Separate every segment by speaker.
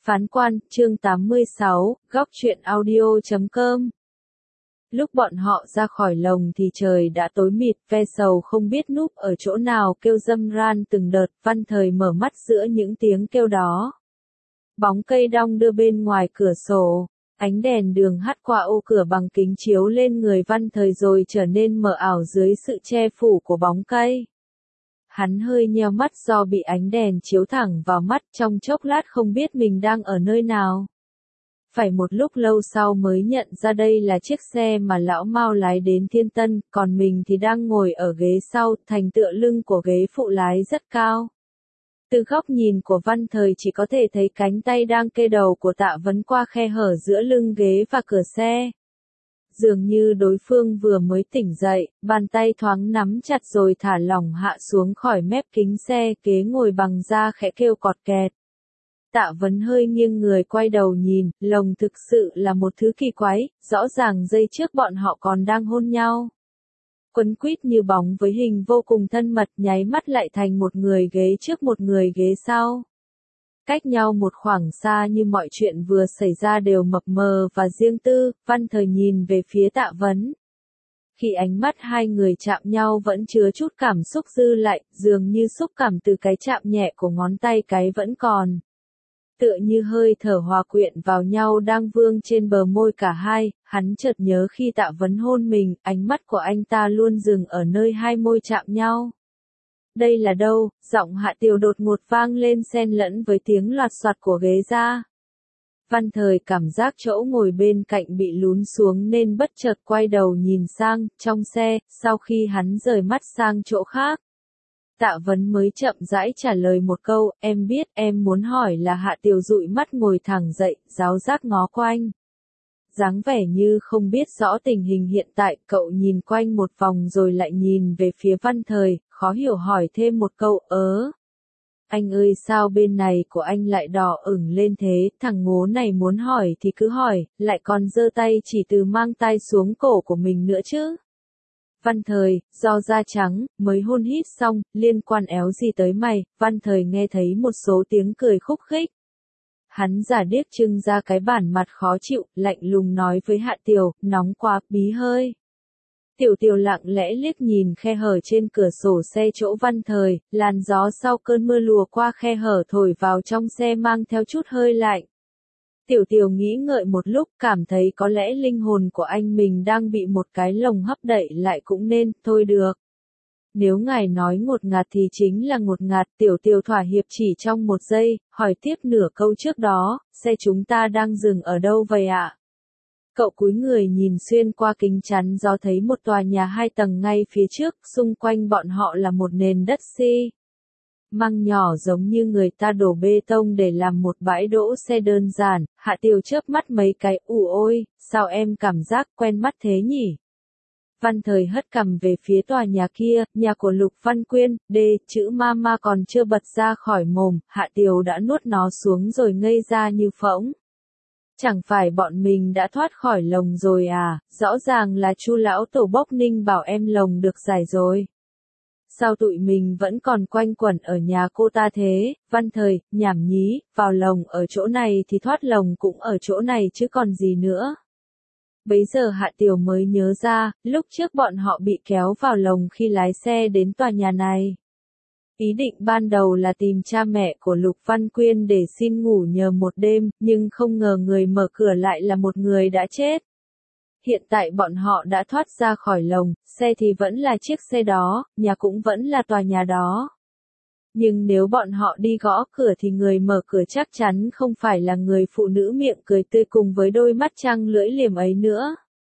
Speaker 1: Phán quan, chương 86, góc truyện audio.com. Lúc bọn họ ra khỏi lồng thì trời đã tối mịt, ve sầu không biết núp ở chỗ nào kêu râm ran từng đợt, Văn Thời mở mắt giữa những tiếng kêu đó. Bóng cây đong đưa bên ngoài cửa sổ, ánh đèn đường hắt qua ô cửa bằng kính chiếu lên người Văn Thời rồi trở nên mờ ảo dưới sự che phủ của bóng cây. Hắn hơi nheo mắt do bị ánh đèn chiếu thẳng vào mắt, trong chốc lát không biết mình đang ở nơi nào. Phải một lúc lâu sau mới nhận ra đây là chiếc xe mà lão Mao lái đến Thiên Tân, còn mình thì đang ngồi ở ghế sau, thành tựa lưng của ghế phụ lái rất cao. Từ góc nhìn của Văn Thời chỉ có thể thấy cánh tay đang kê đầu của Tạ Vấn qua khe hở giữa lưng ghế và cửa xe. Dường như đối phương vừa mới tỉnh dậy, bàn tay thoáng nắm chặt rồi thả lỏng hạ xuống khỏi mép kính xe, ghế ngồi bằng da khẽ kêu cọt kẹt. Tạ Vấn hơi nghiêng người quay đầu nhìn, lồng thực sự là một thứ kỳ quái, rõ ràng giây trước bọn họ còn đang hôn nhau. Quấn quýt như bóng với hình vô cùng thân mật, nháy mắt lại thành một người ghế trước một người ghế sau. Cách nhau một khoảng xa như mọi chuyện vừa xảy ra đều mập mờ và riêng tư, Văn Thời nhìn về phía Tạ Vấn. Khi ánh mắt hai người chạm nhau vẫn chứa chút cảm xúc dư lại, dường như xúc cảm từ cái chạm nhẹ của ngón tay cái vẫn còn. Tựa như hơi thở hòa quyện vào nhau đang vương trên bờ môi cả hai, hắn chợt nhớ khi Tạ Vấn hôn mình, ánh mắt của anh ta luôn dừng ở nơi hai môi chạm nhau. Đây là đâu? Giọng Hạ Tiều đột ngột vang lên xen lẫn với tiếng loạt soạt của ghế da. Văn Thời cảm giác chỗ ngồi bên cạnh bị lún xuống nên bất chợt quay đầu nhìn sang, trong xe, sau khi hắn rời mắt sang chỗ khác. Tạ Vấn mới chậm rãi trả lời một câu, em biết, em muốn hỏi là. Hạ Tiều dụi mắt ngồi thẳng dậy, giáo giác ngó quanh. Dáng vẻ như không biết rõ tình hình hiện tại, cậu nhìn quanh một vòng rồi lại nhìn về phía Văn Thời, khó hiểu hỏi thêm một câu, anh ơi sao bên này của anh lại đỏ ửng lên thế, thằng ngố này muốn hỏi thì cứ hỏi, lại còn giơ tay chỉ từ mang tay xuống cổ của mình nữa chứ. Văn Thời, do da trắng, mới hôn hít xong, liên quan éo gì tới mày, Văn Thời nghe thấy một số tiếng cười khúc khích. Hắn giả điếc trưng ra cái bản mặt khó chịu, lạnh lùng nói với Hạ Tiều, nóng quá, bí hơi. Tiểu Tiều lặng lẽ liếc nhìn khe hở trên cửa sổ xe chỗ Văn Thời, làn gió sau cơn mưa lùa qua khe hở thổi vào trong xe mang theo chút hơi lạnh. Tiểu Tiều nghĩ ngợi một lúc, cảm thấy có lẽ linh hồn của anh mình đang bị một cái lồng hấp đậy lại cũng nên, thôi được. Nếu ngài nói ngột ngạt thì chính là ngột ngạt, Tiểu Tiều thỏa hiệp chỉ trong một giây, hỏi tiếp nửa câu trước đó, xe chúng ta đang dừng ở đâu vậy ạ? Cậu cúi người nhìn xuyên qua kính chắn gió thấy một tòa nhà 2 tầng ngay phía trước, xung quanh bọn họ là một nền đất xi măng nhỏ giống như người ta đổ bê tông để làm một bãi đỗ xe đơn giản. Hạ Tiều chớp mắt mấy cái, ôi, sao em cảm giác quen mắt thế nhỉ? Văn Thời hất cằm về phía tòa nhà kia, nhà của Lục Văn Quyên, chữ mama còn chưa bật ra khỏi mồm, Hạ Tiều đã nuốt nó xuống rồi ngây ra như phỗng. Chẳng phải bọn mình đã thoát khỏi lồng rồi à, rõ ràng là Chu lão tổ Bốc Ninh bảo em lồng được giải rồi. Sao tụi mình vẫn còn quanh quẩn ở nhà cô ta thế? Văn Thời, nhảm nhí, vào lồng ở chỗ này thì thoát lồng cũng ở chỗ này chứ còn gì nữa. Bấy giờ Hạ Tiều mới nhớ ra, lúc trước bọn họ bị kéo vào lồng khi lái xe đến tòa nhà này. Ý định ban đầu là tìm cha mẹ của Lục Văn Quyên để xin ngủ nhờ một đêm, nhưng không ngờ người mở cửa lại là một người đã chết. Hiện tại bọn họ đã thoát ra khỏi lồng, xe thì vẫn là chiếc xe đó, nhà cũng vẫn là tòa nhà đó. Nhưng nếu bọn họ đi gõ cửa thì người mở cửa chắc chắn không phải là người phụ nữ miệng cười tươi cùng với đôi mắt trăng lưỡi liềm ấy nữa.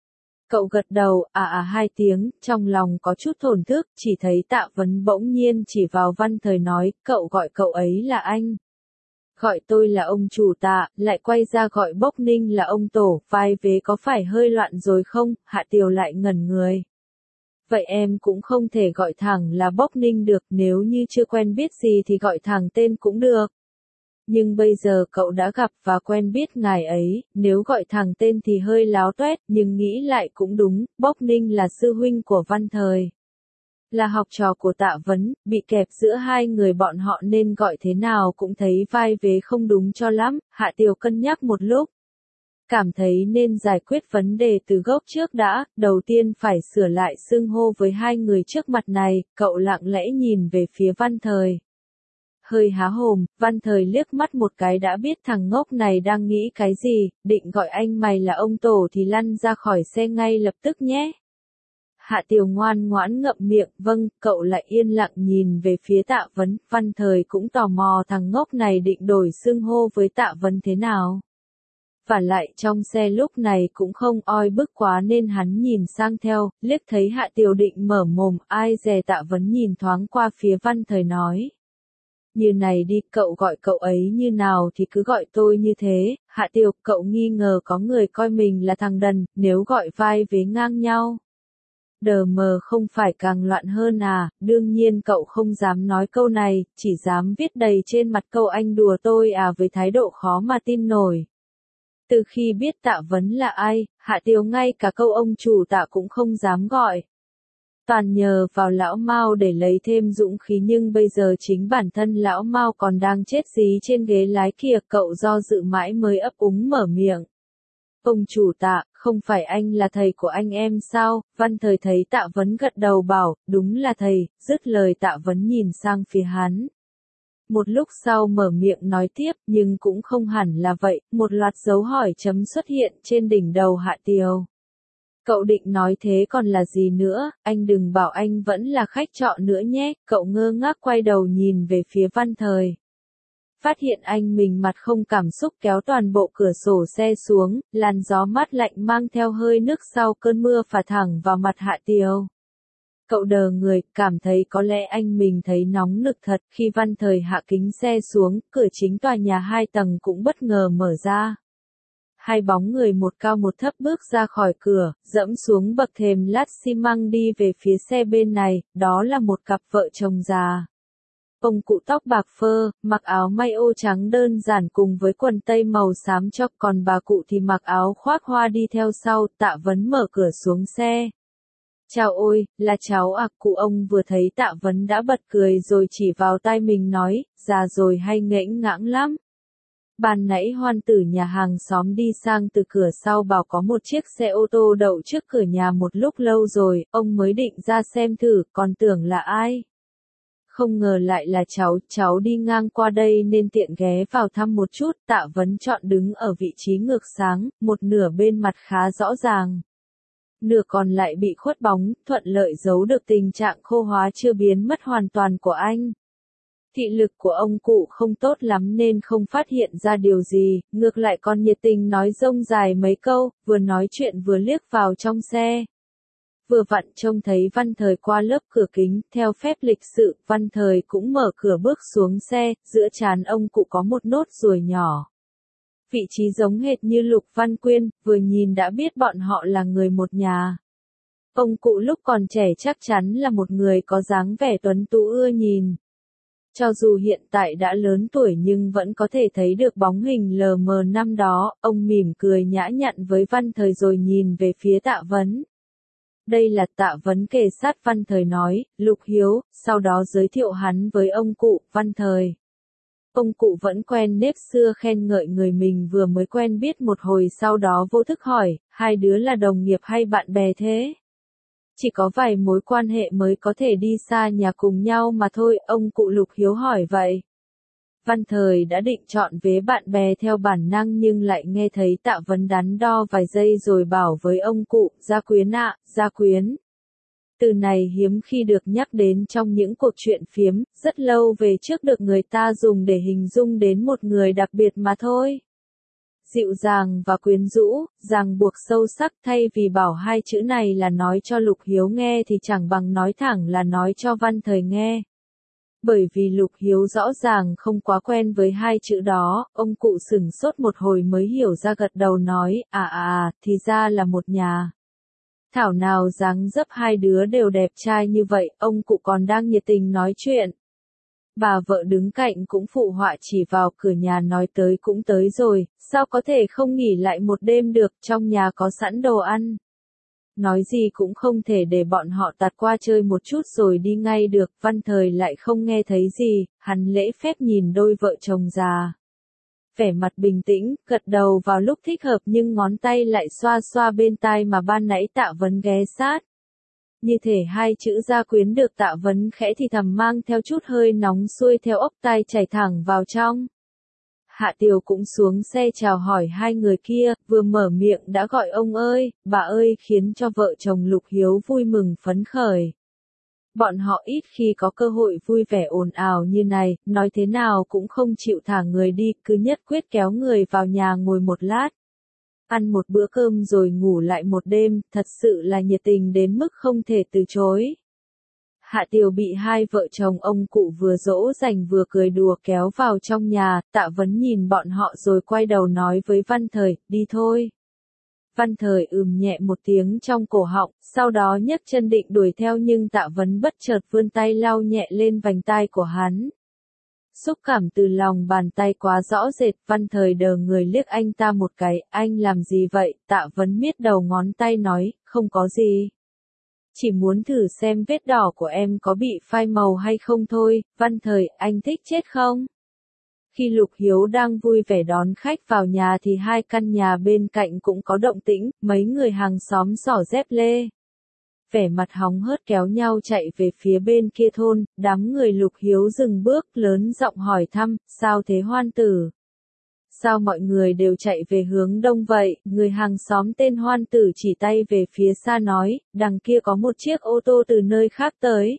Speaker 1: Cậu gật đầu, hai tiếng, trong lòng có chút thổn thức, chỉ thấy Tạ Vấn bỗng nhiên chỉ vào Văn Thời nói, cậu gọi cậu ấy là anh. Gọi tôi là ông chủ Tạ, lại quay ra gọi Bốc Ninh là ông tổ, vai vế có phải hơi loạn rồi không? Hạ Tiều lại ngẩn người. Vậy em cũng không thể gọi thẳng là Bốc Ninh được, nếu như chưa quen biết gì thì gọi thẳng tên cũng được. Nhưng bây giờ cậu đã gặp và quen biết ngài ấy, nếu gọi thẳng tên thì hơi láo toét, nhưng nghĩ lại cũng đúng, Bốc Ninh là sư huynh của Văn Thời. Là học trò của Tạ Vấn, bị kẹp giữa hai người bọn họ nên gọi thế nào cũng thấy vai vế không đúng cho lắm, Hạ Tiều cân nhắc một lúc. Cảm thấy nên giải quyết vấn đề từ gốc trước đã, đầu tiên phải sửa lại xưng hô với hai người trước mặt này, cậu lặng lẽ nhìn về phía Văn Thời. Hơi há hồn, Văn Thời liếc mắt một cái đã biết thằng ngốc này đang nghĩ cái gì, định gọi anh mày là ông tổ thì lăn ra khỏi xe ngay lập tức nhé. Hạ Tiều ngoan ngoãn ngậm miệng, vâng, cậu lại yên lặng nhìn về phía Tạ Vấn, Văn Thời cũng tò mò thằng ngốc này định đổi xưng hô với Tạ Vấn thế nào. Và lại trong xe lúc này cũng không oi bức quá nên hắn nhìn sang theo, liếc thấy Hạ Tiều định mở mồm, ai dè Tạ Vấn nhìn thoáng qua phía Văn Thời nói. Như này đi, cậu gọi cậu ấy như nào thì cứ gọi tôi như thế, Hạ Tiều, cậu nghi ngờ có người coi mình là thằng đần, nếu gọi vai vế ngang nhau. Đờ mờ không phải càng loạn hơn à, đương nhiên cậu không dám nói câu này, chỉ dám viết đầy trên mặt câu anh đùa tôi à với thái độ khó mà tin nổi. Từ khi biết Tạ Vấn là ai, Hạ Tiều ngay cả câu ông chủ Tạ cũng không dám gọi. Toàn nhờ vào lão Mao để lấy thêm dũng khí nhưng bây giờ chính bản thân lão Mao còn đang chết dí trên ghế lái kìa, cậu do dự mãi mới ấp úng mở miệng. Ông chủ Tạ, không phải anh là thầy của anh em sao? Văn Thời thấy Tạ Vấn gật đầu bảo, đúng là thầy, dứt lời Tạ Vấn nhìn sang phía hắn. Một lúc sau mở miệng nói tiếp, nhưng cũng không hẳn là vậy, một loạt dấu hỏi chấm xuất hiện trên đỉnh đầu Hạ Tiều. Cậu định nói thế còn là gì nữa, anh đừng bảo anh vẫn là khách trọ nữa nhé, cậu ngơ ngác quay đầu nhìn về phía Văn Thời. Phát hiện anh mình mặt không cảm xúc kéo toàn bộ cửa sổ xe xuống, làn gió mát lạnh mang theo hơi nước sau cơn mưa phả thẳng vào mặt Hạ Tiều. Cậu đờ người, cảm thấy có lẽ anh mình thấy nóng nực thật, khi Văn Thời hạ kính xe xuống, cửa chính tòa nhà 2 tầng cũng bất ngờ mở ra. Hai bóng người một cao một thấp bước ra khỏi cửa, dẫm xuống bậc thềm lát xi măng đi về phía xe bên này, đó là một cặp vợ chồng già. Ông cụ tóc bạc phơ, mặc áo may ô trắng đơn giản cùng với quần tây màu xám chóc, còn bà cụ thì mặc áo khoác hoa đi theo sau. Tạ Vấn mở cửa xuống xe. Chào ôi, là cháu à, cụ ông vừa thấy Tạ Vấn đã bật cười rồi chỉ vào tai mình nói, già rồi hay nghẽnh ngãng lắm. Ban nãy Hoan tử nhà hàng xóm đi sang từ cửa sau bảo có một chiếc xe ô tô đậu trước cửa nhà một lúc lâu rồi, ông mới định ra xem thử, còn tưởng là ai. Không ngờ lại là cháu đi ngang qua đây nên tiện ghé vào thăm một chút. Tạ Vấn chọn đứng ở vị trí ngược sáng, một nửa bên mặt khá rõ ràng. Nửa còn lại bị khuất bóng, thuận lợi giấu được tình trạng khô hóa chưa biến mất hoàn toàn của anh. Thị lực của ông cụ không tốt lắm nên không phát hiện ra điều gì, ngược lại còn nhiệt tình nói rông dài mấy câu, vừa nói chuyện vừa liếc vào trong xe. Vừa vặn trông thấy Văn Thời qua lớp cửa kính, theo phép lịch sự, Văn Thời cũng mở cửa bước xuống xe, giữa trán ông cụ có một nốt ruồi nhỏ. Vị trí giống hệt như Lục Văn Quyên, vừa nhìn đã biết bọn họ là người một nhà. Ông cụ lúc còn trẻ chắc chắn là một người có dáng vẻ tuấn tú ưa nhìn. Cho dù hiện tại đã lớn tuổi nhưng vẫn có thể thấy được bóng hình lờ mờ năm đó, ông mỉm cười nhã nhặn với Văn Thời rồi nhìn về phía Tạ Vấn. Đây là Tạ Vấn kề sát Văn Thời nói, Lục Hiếu, sau đó giới thiệu hắn với ông cụ, Văn Thời. Ông cụ vẫn quen nếp xưa khen ngợi người mình vừa mới quen biết một hồi, sau đó vô thức hỏi, hai đứa là đồng nghiệp hay bạn bè thế? Chỉ có vài mối quan hệ mới có thể đi xa nhà cùng nhau mà thôi, ông cụ Lục Hiếu hỏi vậy. Văn Thời đã định chọn vế bạn bè theo bản năng nhưng lại nghe thấy Tạ Vấn đắn đo vài giây rồi bảo với ông cụ, Gia Quyến ạ, Gia Quyến. Từ này hiếm khi được nhắc đến trong những cuộc chuyện phiếm, rất lâu về trước được người ta dùng để hình dung đến một người đặc biệt mà thôi. Dịu dàng và quyến rũ, ràng buộc sâu sắc, thay vì bảo hai chữ này là nói cho Lục Hiếu nghe thì chẳng bằng nói thẳng là nói cho Văn Thời nghe. Bởi vì Lục Hiếu rõ ràng không quá quen với hai chữ đó, ông cụ sửng sốt một hồi mới hiểu ra, gật đầu nói, thì ra là một nhà. Thảo nào dáng dấp hai đứa đều đẹp trai như vậy, ông cụ còn đang nhiệt tình nói chuyện. Bà vợ đứng cạnh cũng phụ họa chỉ vào cửa nhà nói tới cũng tới rồi, sao có thể không nghỉ lại một đêm được, trong nhà có sẵn đồ ăn. Nói gì cũng không thể để bọn họ tạt qua chơi một chút rồi đi ngay được, Văn Thời lại không nghe thấy gì, hắn lễ phép nhìn đôi vợ chồng già. Vẻ mặt bình tĩnh, gật đầu vào lúc thích hợp nhưng ngón tay lại xoa xoa bên tai mà ban nãy Tạ Vấn ghé sát. Như thể hai chữ gia quyến được Tạ Vấn khẽ thì thầm mang theo chút hơi nóng xuôi theo ốc tai chảy thẳng vào trong. Hạ Tiều cũng xuống xe chào hỏi hai người kia, vừa mở miệng đã gọi ông ơi, bà ơi, khiến cho vợ chồng Lục Hiếu vui mừng phấn khởi. Bọn họ ít khi có cơ hội vui vẻ ồn ào như này, nói thế nào cũng không chịu thả người đi, cứ nhất quyết kéo người vào nhà ngồi một lát. Ăn một bữa cơm rồi ngủ lại một đêm, thật sự là nhiệt tình đến mức không thể từ chối. Hạ Tiều bị hai vợ chồng ông cụ vừa dỗ dành vừa cười đùa kéo vào trong nhà, Tạ Vấn nhìn bọn họ rồi quay đầu nói với Văn Thời, đi thôi. Văn Thời nhẹ một tiếng trong cổ họng, sau đó nhấc chân định đuổi theo nhưng Tạ Vấn bất chợt vươn tay lau nhẹ lên vành tai của hắn. Xúc cảm từ lòng bàn tay quá rõ rệt, Văn Thời đờ người liếc anh ta một cái, anh làm gì vậy? Tạ Vấn miết đầu ngón tay nói, không có gì. Chỉ muốn thử xem vết đỏ của em có bị phai màu hay không thôi. Văn Thời, anh thích chết không? Khi Lục Hiếu đang vui vẻ đón khách vào nhà thì hai căn nhà bên cạnh cũng có động tĩnh, mấy người hàng xóm xỏ dép lê. Vẻ mặt hóng hớt kéo nhau chạy về phía bên kia thôn, đám người Lục Hiếu dừng bước lớn giọng hỏi thăm, sao thế Hoan Tử? Sao mọi người đều chạy về hướng đông vậy? Người hàng xóm tên Hoan Tử chỉ tay về phía xa nói, đằng kia có một chiếc ô tô từ nơi khác tới.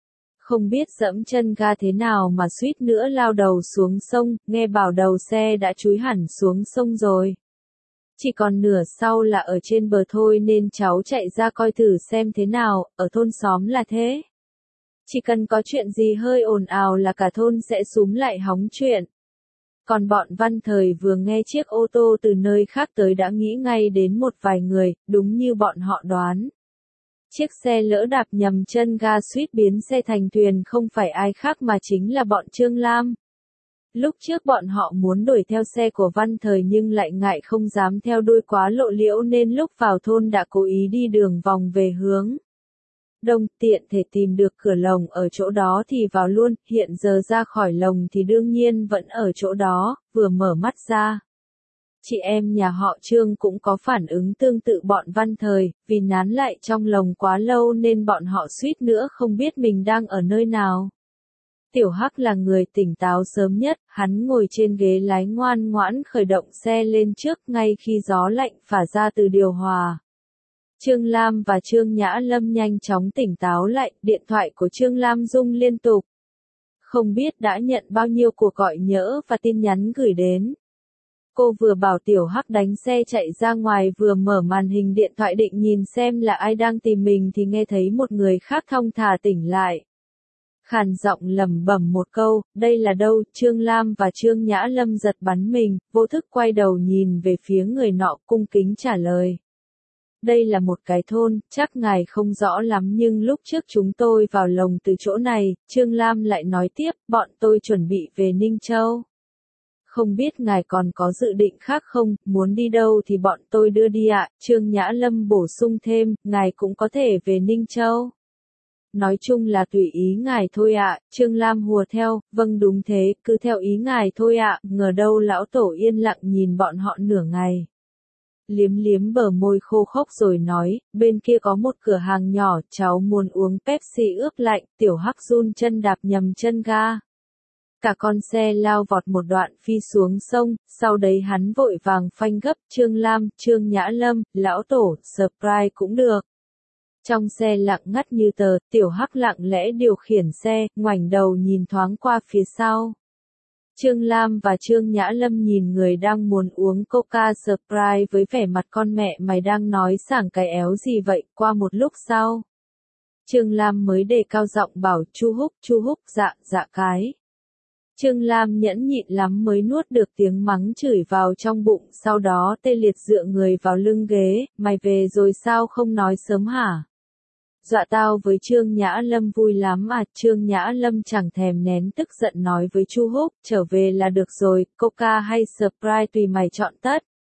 Speaker 1: Không biết dẫm chân ga thế nào mà suýt nữa lao đầu xuống sông, nghe bảo đầu xe đã chúi hẳn xuống sông rồi. Chỉ còn nửa sau là ở trên bờ thôi nên cháu chạy ra coi thử xem thế nào, ở thôn xóm là thế. Chỉ cần có chuyện gì hơi ồn ào là cả thôn sẽ xúm lại hóng chuyện. Còn bọn Văn Thời vừa nghe chiếc ô tô từ nơi khác tới đã nghĩ ngay đến một vài người, đúng như bọn họ đoán. Chiếc xe lỡ đạp nhầm chân ga suýt biến xe thành thuyền không phải ai khác mà chính là bọn Trương Lam. Lúc trước bọn họ muốn đuổi theo xe của Văn Thời nhưng lại ngại không dám theo đuôi quá lộ liễu nên lúc vào thôn đã cố ý đi đường vòng về hướng đông, tiện thể tìm được cửa lồng ở chỗ đó thì vào luôn, hiện giờ ra khỏi lồng thì đương nhiên vẫn ở chỗ đó, vừa mở mắt ra. Chị em nhà họ Trương cũng có phản ứng tương tự bọn Văn Thời, vì nán lại trong lồng quá lâu nên bọn họ suýt nữa không biết mình đang ở nơi nào. Tiểu Hắc là người tỉnh táo sớm nhất, hắn ngồi trên ghế lái ngoan ngoãn khởi động xe lên trước ngay khi gió lạnh phả ra từ điều hòa. Trương Lam và Trương Nhã Lâm nhanh chóng tỉnh táo lại, điện thoại của Trương Lam rung liên tục. Không biết đã nhận bao nhiêu cuộc gọi nhỡ và tin nhắn gửi đến. Cô vừa bảo Tiểu Hắc đánh xe chạy ra ngoài vừa mở màn hình điện thoại định nhìn xem là ai đang tìm mình thì nghe thấy một người khác thong thả tỉnh lại. Khàn giọng lẩm bẩm một câu, đây là đâu? Trương Lam và Trương Nhã Lâm giật bắn mình, vô thức quay đầu nhìn về phía người nọ cung kính trả lời. Đây là một cái thôn, chắc ngài không rõ lắm nhưng lúc trước chúng tôi vào lồng từ chỗ này, Trương Lam lại nói tiếp, bọn tôi chuẩn bị về Ninh Châu. Không biết ngài còn có dự định khác không, muốn đi đâu thì bọn tôi đưa đi ạ. Trương Nhã Lâm bổ sung thêm, ngài cũng có thể về Ninh Châu. Nói chung là tùy ý ngài thôi ạ. Trương Lam hùa theo, vâng đúng thế, cứ theo ý ngài thôi ạ. Ngờ đâu lão tổ yên lặng nhìn bọn họ nửa ngày. Liếm liếm bờ môi khô khốc rồi nói, bên kia có một cửa hàng nhỏ, cháu muốn uống Pepsi ướp lạnh. Tiểu Hắc run chân đạp nhầm chân ga. Cả con xe lao vọt một đoạn phi xuống sông, sau đấy hắn vội vàng phanh gấp, Trương Lam, Trương Nhã Lâm, lão tổ, surprise cũng được. Trong xe lặng ngắt như tờ, Tiểu Hắc lặng lẽ điều khiển xe, ngoảnh đầu nhìn thoáng qua phía sau. Trương Lam và Trương Nhã Lâm nhìn người đang muốn uống Coca Sprite với vẻ mặt con mẹ mày đang nói sảng cái éo gì vậy, qua một lúc sau. Trương Lam mới đề cao giọng bảo, Chu Húc, dạ cái. Trương Lam nhẫn nhịn lắm mới nuốt được tiếng mắng chửi vào trong bụng, sau đó tê liệt dựa người vào lưng ghế, mày về rồi sao không nói sớm hả? Dọa tao với Trương Nhã Lâm vui lắm à? Trương Nhã Lâm chẳng thèm nén tức giận nói với Chu Húc, trở về là được rồi, Coca hay Sprite tùy mày chọn tất.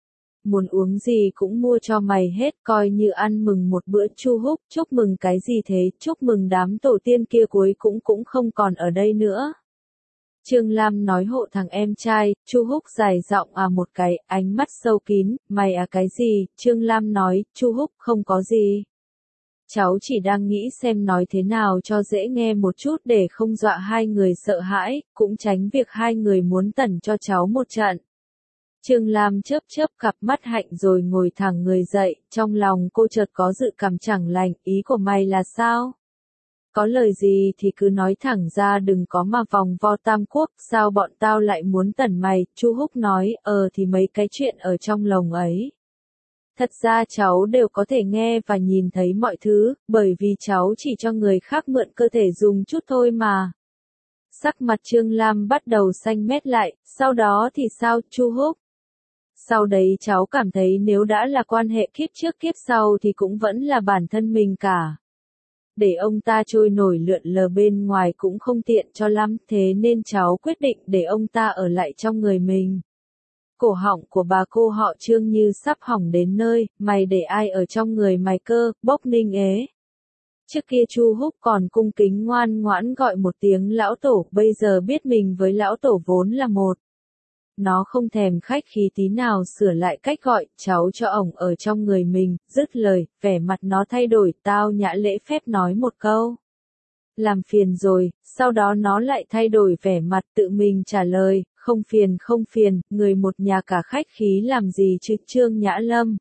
Speaker 1: muốn uống gì cũng mua cho mày hết, coi như ăn mừng một bữa. Chu Húc, chúc mừng cái gì thế, chúc mừng đám tổ tiên kia cuối cũng không còn ở đây nữa. Trương Lam nói hộ thằng em trai. Chu Húc dài giọng một cái, ánh mắt sâu kín, mày cái gì? Trương Lam nói, Chu Húc không có gì. Cháu chỉ đang nghĩ xem nói thế nào cho dễ nghe một chút để không dọa hai người sợ hãi, cũng tránh việc hai người muốn tẩn cho cháu một trận. Trương Lam chớp chớp cặp mắt hạnh rồi ngồi thẳng người dậy, trong lòng cô chợt có dự cảm chẳng lành, ý của mày là sao? Có lời gì thì cứ nói thẳng ra, đừng có mà vòng vo tam quốc, sao bọn tao lại muốn tẩn mày? Chu Húc nói, thì mấy cái chuyện ở trong lồng ấy. Thật ra cháu đều có thể nghe và nhìn thấy mọi thứ, bởi vì cháu chỉ cho người khác mượn cơ thể dùng chút thôi mà. Sắc mặt Trương Lam bắt đầu xanh mét lại, sau đó thì sao, Chu Húc? Sau đấy cháu cảm thấy nếu đã là quan hệ kiếp trước kiếp sau thì cũng vẫn là bản thân mình cả. Để ông ta trôi nổi lượn lờ bên ngoài cũng không tiện cho lắm, thế nên cháu quyết định để ông ta ở lại trong người mình. Cổ họng của bà cô họ Trương như sắp hỏng đến nơi, mày để ai ở trong người mày cơ, Bốc Ninh ế. Trước kia Chu Húc còn cung kính ngoan ngoãn gọi một tiếng lão tổ, bây giờ biết mình với lão tổ vốn là một. Nó không thèm khách khí tí nào sửa lại cách gọi, cháu cho ổng ở trong người mình, dứt lời, vẻ mặt nó thay đổi, tao nhã lễ phép nói một câu. Làm phiền rồi, sau đó nó lại thay đổi vẻ mặt tự mình trả lời, không phiền, người một nhà cả khách khí làm gì chứ Trương Nhã Lâm.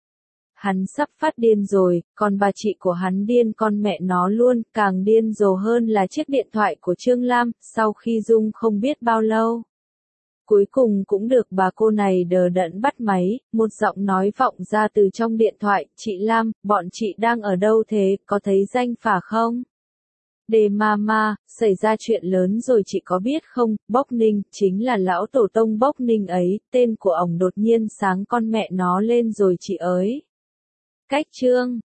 Speaker 1: Hắn sắp phát điên rồi, còn bà chị của hắn điên con mẹ nó luôn, càng điên rồ hơn là chiếc điện thoại của Trương Lam, sau khi rung không biết bao lâu. Cuối cùng cũng được bà cô này đờ đẫn bắt máy, một giọng nói vọng ra từ trong điện thoại, chị Lam, bọn chị đang ở đâu thế, có thấy danh phả không? Đề mama, xảy ra chuyện lớn rồi chị có biết không, Bốc Ninh, chính là lão tổ tông Bốc Ninh ấy, tên của ổng đột nhiên sáng con mẹ nó lên rồi chị ơi. Cách chương